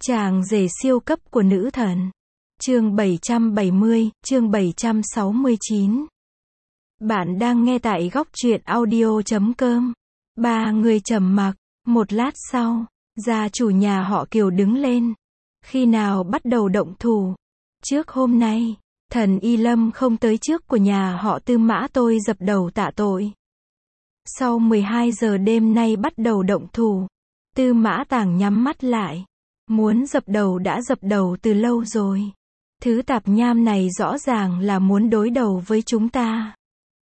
Chàng rể siêu cấp của nữ thần. Chương 770, chương 769. Bạn đang nghe tại góc truyện audio.com. Ba người trầm mặc. Một lát sau, gia chủ nhà họ Kiều đứng lên. Khi nào bắt đầu động thủ? Trước hôm nay, thần Y Lâm không tới trước của nhà họ Tư Mã, tôi dập đầu tạ tội. Sau 12 giờ đêm nay bắt đầu động thủ. Tư Mã Tàng nhắm mắt lại. Muốn dập đầu đã dập đầu từ lâu rồi. Thứ tạp nham này rõ ràng là muốn đối đầu với chúng ta.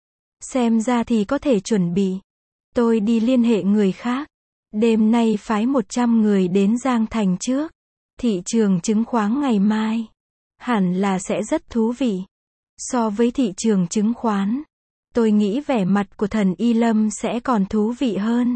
Xem ra thì có thể chuẩn bị. Tôi đi liên hệ người khác. Đêm nay phái 100 người đến Giang Thành trước. Thị trường chứng khoán ngày mai hẳn là sẽ rất thú vị. So với thị trường chứng khoán, tôi nghĩ vẻ mặt của thần Y Lâm sẽ còn thú vị hơn.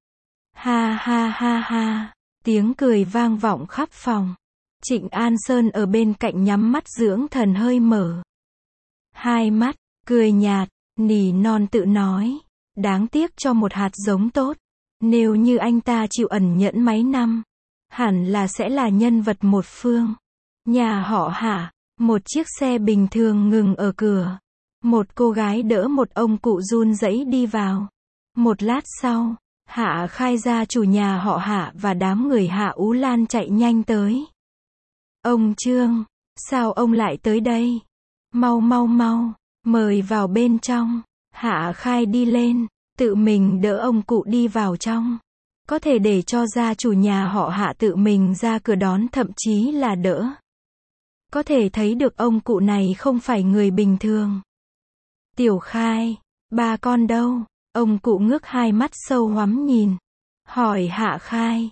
Ha ha ha ha. Tiếng cười vang vọng khắp phòng. Trịnh An Sơn ở bên cạnh nhắm mắt dưỡng thần hơi mở hai mắt, cười nhạt, nỉ non tự nói. Đáng tiếc cho một hạt giống tốt. Nếu như anh ta chịu ẩn nhẫn mấy năm, hẳn là sẽ là nhân vật một phương. Nhà họ Hạ, một chiếc xe bình thường ngừng ở cửa. Một cô gái đỡ một ông cụ run rẩy đi vào. Một lát sau, Hạ Khai gia chủ nhà họ Hạ và đám người Hạ Ú Lan chạy nhanh tới. Ông Trương, sao ông lại tới đây? Mau mau mau, mời vào bên trong. Hạ Khai đi lên, tự mình đỡ ông cụ đi vào trong. Có thể để cho gia chủ nhà họ Hạ tự mình ra cửa đón, thậm chí là đỡ. Có thể thấy được ông cụ này không phải người bình thường. Tiểu Khai, ba con đâu? Ông cụ ngước hai mắt sâu hoắm nhìn. Hỏi Hạ Khai,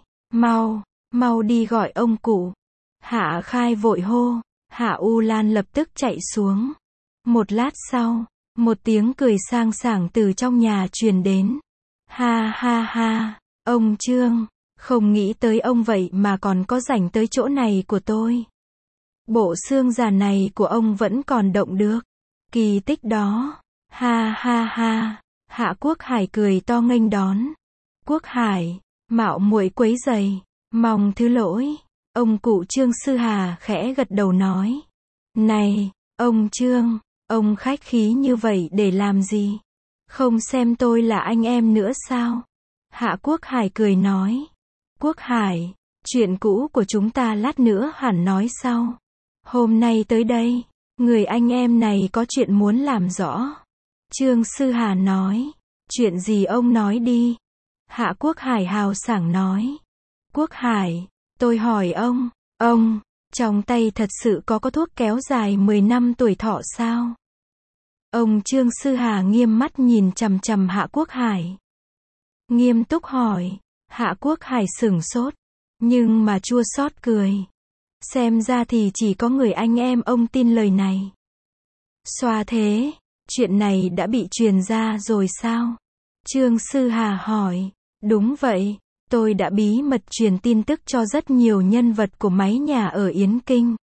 mau đi gọi ông cụ. Hạ Khai vội hô. Hạ U Lan lập tức chạy xuống. Một lát sau, một tiếng cười sang sảng từ trong nhà truyền đến. Ha ha ha, ông Trương, không nghĩ tới ông vậy mà còn có rảnh tới chỗ này của tôi. Bộ xương già này của ông vẫn còn động được. Kỳ tích đó. Ha ha ha. Hạ Quốc Hải cười to nghênh đón. Quốc Hải, mạo muội quấy rầy, mong thứ lỗi. Ông cụ Trương Sư Hà khẽ gật đầu nói. Này, ông Trương, ông khách khí như vậy để làm gì? Không xem tôi là anh em nữa sao? Hạ Quốc Hải cười nói. Quốc Hải, chuyện cũ của chúng ta lát nữa hẳn nói sau. Hôm nay tới đây, người anh em này có chuyện muốn làm rõ. Trương Sư Hà nói. Chuyện gì ông nói đi. Hạ Quốc Hải hào sảng nói. Quốc Hải, tôi hỏi ông, trong tay thật sự có thuốc kéo dài 10 năm tuổi thọ sao? Ông Trương Sư Hà nghiêm mắt nhìn chằm chằm Hạ Quốc Hải. Nghiêm túc hỏi. Hạ Quốc Hải sửng sốt, nhưng mà chua xót cười. Xem ra thì chỉ có người anh em ông tin lời này. Xoa thế, chuyện này đã bị truyền ra rồi sao? Trương Sư Hà hỏi. Đúng vậy, tôi đã bí mật truyền tin tức cho rất nhiều nhân vật của mấy nhà ở Yến Kinh.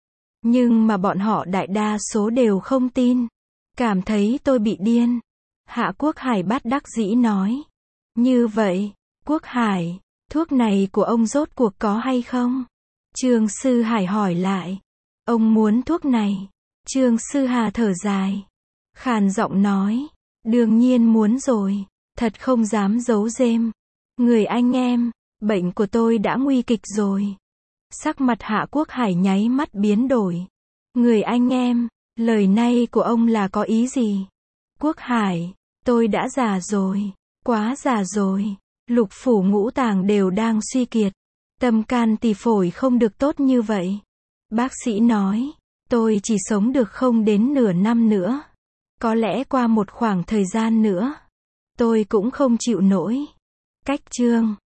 Nhưng mà bọn họ đại đa số đều không tin. Cảm thấy tôi bị điên. Hạ Quốc Hải bất đắc dĩ nói. Như vậy, Quốc Hải, thuốc này của ông rốt cuộc có hay không? Trương Sư Hải hỏi lại. Ông muốn thuốc này? Trương Sư Hà thở dài. Khàn giọng nói. Đương nhiên muốn rồi. Thật không dám giấu giếm. Người anh em, bệnh của tôi đã nguy kịch rồi. Sắc mặt Hạ Quốc Hải nháy mắt biến đổi. Người anh em, lời này của ông là có ý gì? Quốc Hải, tôi đã già rồi. Quá già rồi. Lục phủ ngũ tạng đều đang suy kiệt. Tâm can tỳ phổi không được tốt như vậy. Bác sĩ nói, tôi chỉ sống được không đến nửa năm nữa. Có lẽ qua một khoảng thời gian nữa, tôi cũng không chịu nổi. Cách chương